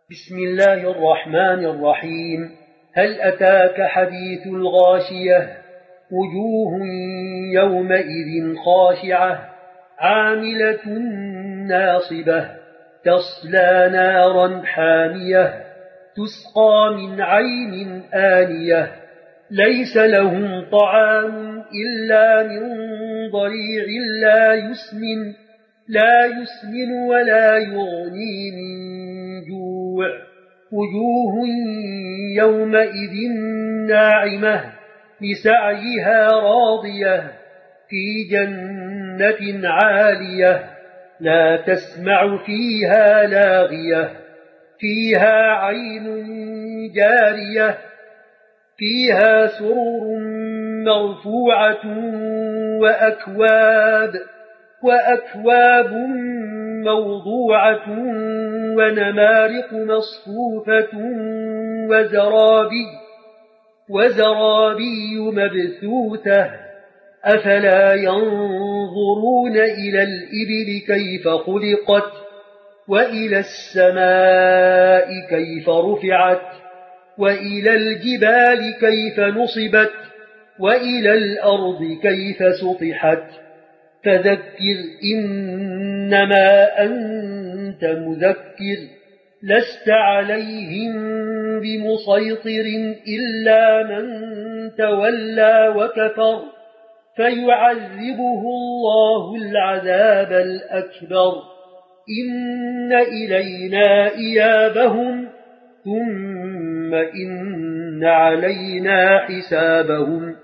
بسم الله الرحمن الرحيم. هل أتاك حديث الغاشية؟ وجوه يومئذ خاشعة عاملة ناصبة تصلى نارا حامية تسقى من عين آنية ليس لهم طعام إلا من ضريع لا يسمن ولا يغني من جوع. وجوه يومئذ ناعمة لسعيها راضية في جنة عالية لا تسمع فيها لاغية فيها عين جارية فيها سرر مرفوعة وأكواب موضوعة ونمارق مصفوفة وزرابي مبثوثة. أفلا ينظرون إلى الإبل كيف خلقت وإلى السماء كيف رفعت وإلى الجبال كيف نصبت وإلى الأرض كيف سطحت. فذكر إنما أنت مذكر لست عليهم بمسيطر إلا من تولى وكفر فيعذبه الله العذاب الأكبر. إن إلينا إيابهم ثم إن علينا حسابهم.